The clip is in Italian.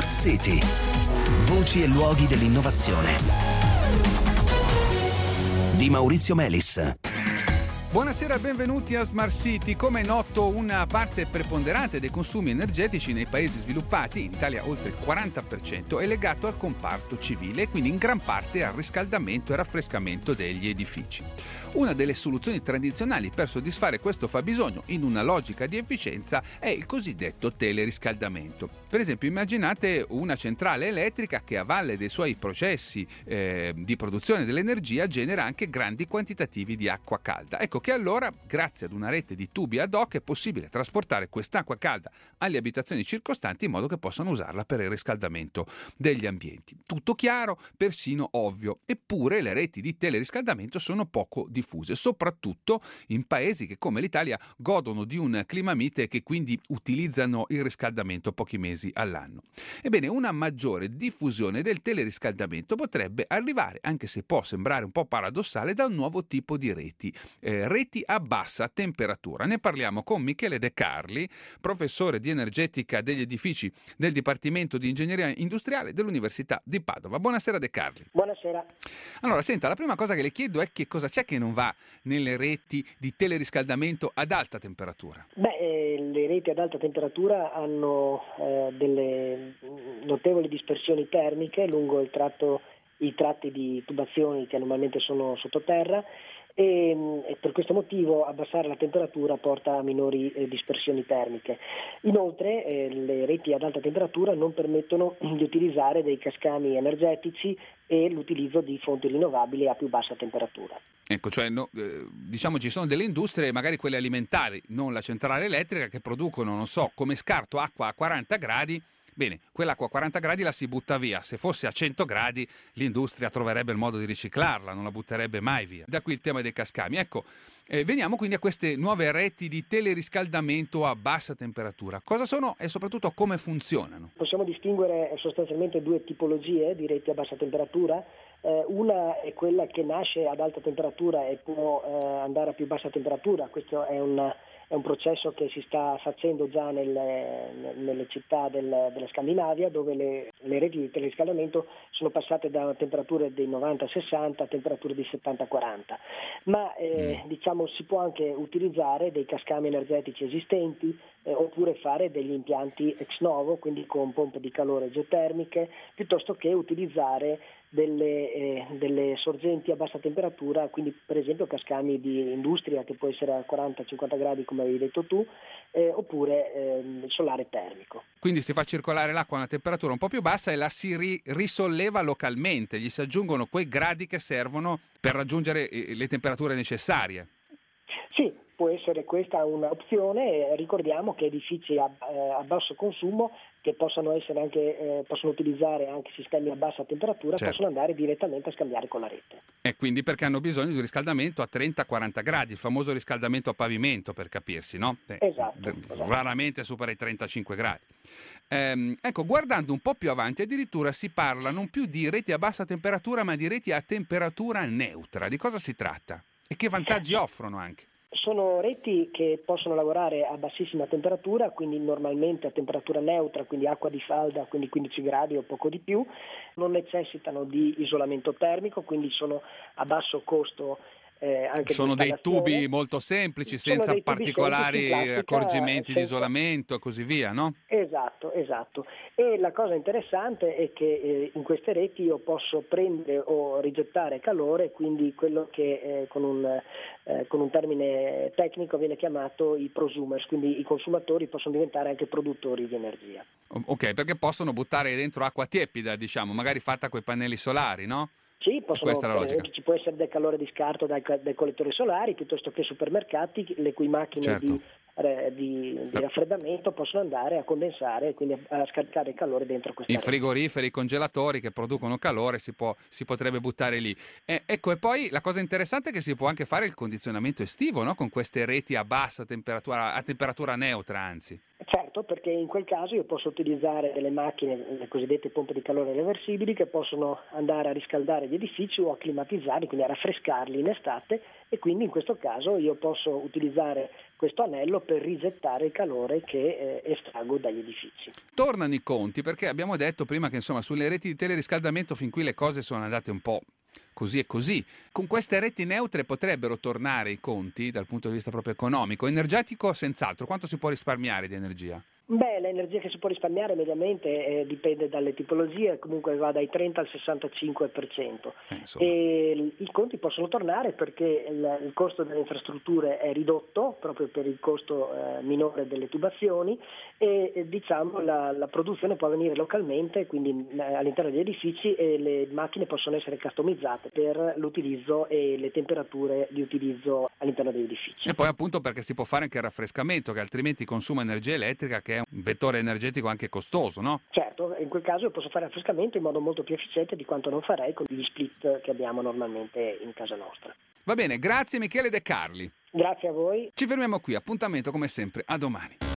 Smart City. Voci e luoghi dell'innovazione. Di Maurizio Melis. Buonasera e benvenuti a Smart City. Come è noto, una parte preponderante dei consumi energetici nei paesi sviluppati, in Italia oltre il 40%, è legato al comparto civile e quindi in gran parte al riscaldamento e raffrescamento degli edifici. Una delle soluzioni tradizionali per soddisfare questo fabbisogno in una logica di efficienza è il cosiddetto teleriscaldamento. Per esempio, immaginate una centrale elettrica che a valle dei suoi processi di produzione dell'energia genera anche grandi quantitativi di acqua calda. Ecco che allora, grazie ad una rete di tubi ad hoc, è possibile trasportare quest'acqua calda alle abitazioni circostanti in modo che possano usarla per il riscaldamento degli ambienti. Tutto chiaro, persino ovvio. Eppure le reti di teleriscaldamento sono poco diffuse, soprattutto in paesi che come l'Italia godono di un clima mite e che quindi utilizzano il riscaldamento pochi mesi all'anno. Ebbene, una maggiore diffusione del teleriscaldamento potrebbe arrivare, anche se può sembrare un po' paradossale, da un nuovo tipo di reti a bassa temperatura. Ne parliamo con Michele De Carli, professore di energetica degli edifici del Dipartimento di Ingegneria Industriale dell'Università di Padova. Buonasera De Carli. Buonasera. Allora, senta, la prima cosa che le chiedo è che cosa c'è che non va nelle reti di teleriscaldamento ad alta temperatura? Le reti ad alta temperatura hanno delle notevoli dispersioni termiche lungo i tratti di tubazioni che normalmente sono sottoterra e per questo motivo abbassare la temperatura porta a minori dispersioni termiche. Inoltre le reti ad alta temperatura non permettono di utilizzare dei cascami energetici e l'utilizzo di fonti rinnovabili a più bassa temperatura. Ecco, cioè diciamo ci sono delle industrie, magari quelle alimentari, non la centrale elettrica, che producono, non so, come scarto acqua a 40 gradi. Bene, quell'acqua a 40 gradi la si butta via. Se fosse a 100 gradi l'industria troverebbe il modo di riciclarla, non la butterebbe mai via. Da qui il tema dei cascami. Ecco, veniamo quindi a queste nuove reti di teleriscaldamento a bassa temperatura. Cosa sono e soprattutto come funzionano? Possiamo distinguere sostanzialmente due tipologie di reti a bassa temperatura. Una è quella che nasce ad alta temperatura e può andare a più bassa temperatura. Questo è un processo che si sta facendo già nelle città della Scandinavia, dove le reti di teleriscaldamento sono passate da temperature dei 90-60 a temperature di 70-40. Ma diciamo si può anche utilizzare dei cascami energetici esistenti oppure fare degli impianti ex novo, quindi con pompe di calore geotermiche, piuttosto che utilizzare delle sorgenti a bassa temperatura, quindi per esempio cascami di industria che può essere a 40-50 gradi come avevi detto tu, oppure solare termico. Quindi si fa circolare l'acqua a una temperatura un po' più bassa e la si risolleva localmente, gli si aggiungono quei gradi che servono per raggiungere le temperature necessarie. Sì, può essere questa un'opzione. Ricordiamo che edifici a basso consumo che possono utilizzare anche sistemi a bassa temperatura, certo, possono andare direttamente a scambiare con la rete. E quindi perché hanno bisogno di un riscaldamento a 30-40 gradi, il famoso riscaldamento a pavimento, per capirsi, no? Esatto. Raramente supera i 35 gradi. Ecco, guardando un po' più avanti, addirittura si parla non più di reti a bassa temperatura, ma di reti a temperatura neutra. Di cosa si tratta? E che vantaggi offrono anche? Sono reti che possono lavorare a bassissima temperatura, quindi normalmente a temperatura neutra, quindi acqua di falda, quindi 15 gradi o poco di più, non necessitano di isolamento termico, quindi sono a basso costo. Sono dei tubi molto semplici, senza particolari accorgimenti di isolamento e così via, no? Esatto. E la cosa interessante è che in queste reti io posso prendere o rigettare calore, quindi quello che con un termine tecnico viene chiamato i prosumers, quindi i consumatori possono diventare anche produttori di energia. Ok, perché possono buttare dentro acqua tiepida, diciamo, magari fatta coi pannelli solari, no? Sì, ci può essere del calore di scarto dai collettori solari, piuttosto che supermercati, le cui macchine, certo, di raffreddamento possono andare a condensare e quindi a scaricare il calore dentro questa rete. Frigoriferi, i congelatori che producono calore si potrebbe buttare lì. Ecco, e poi la cosa interessante è che si può anche fare il condizionamento estivo, no? Con queste reti a bassa temperatura, a temperatura neutra anzi. Certo, perché in quel caso io posso utilizzare delle macchine, le cosiddette pompe di calore reversibili, che possono andare a riscaldare gli edifici o a climatizzarli, quindi a raffrescarli in estate, e quindi in questo caso io posso utilizzare questo anello per rigettare il calore che estraggo dagli edifici. Tornano i conti, perché abbiamo detto prima che insomma sulle reti di teleriscaldamento fin qui le cose sono andate un po' così e così. Con queste reti neutre potrebbero tornare i conti dal punto di vista proprio economico, energetico senz'altro. Quanto si può risparmiare di energia? Beh, l'energia che si può risparmiare mediamente dipende dalle tipologie, comunque va dai 30 al 65%. E i conti possono tornare perché il costo delle infrastrutture è ridotto proprio per il costo minore delle tubazioni e diciamo la produzione può avvenire localmente, quindi all'interno degli edifici, e le macchine possono essere customizzate per l'utilizzo e le temperature di utilizzo all'interno degli edifici. E poi appunto perché si può fare anche il raffrescamento, che altrimenti consuma energia elettrica, che è un vettore energetico anche costoso, no? Certo, in quel caso io posso fare raffrescamento in modo molto più efficiente di quanto non farei con gli split che abbiamo normalmente in casa nostra. Va bene, grazie Michele De Carli. Grazie a voi. Ci fermiamo qui, appuntamento come sempre a domani.